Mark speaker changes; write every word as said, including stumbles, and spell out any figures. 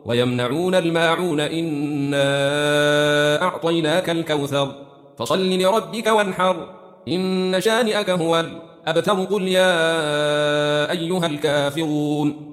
Speaker 1: ويمنعون الماعون إنا أعطيناك الكوثر فصل لربك وانحر إن شانئك هو الأبتر قل يا أيها الكافرون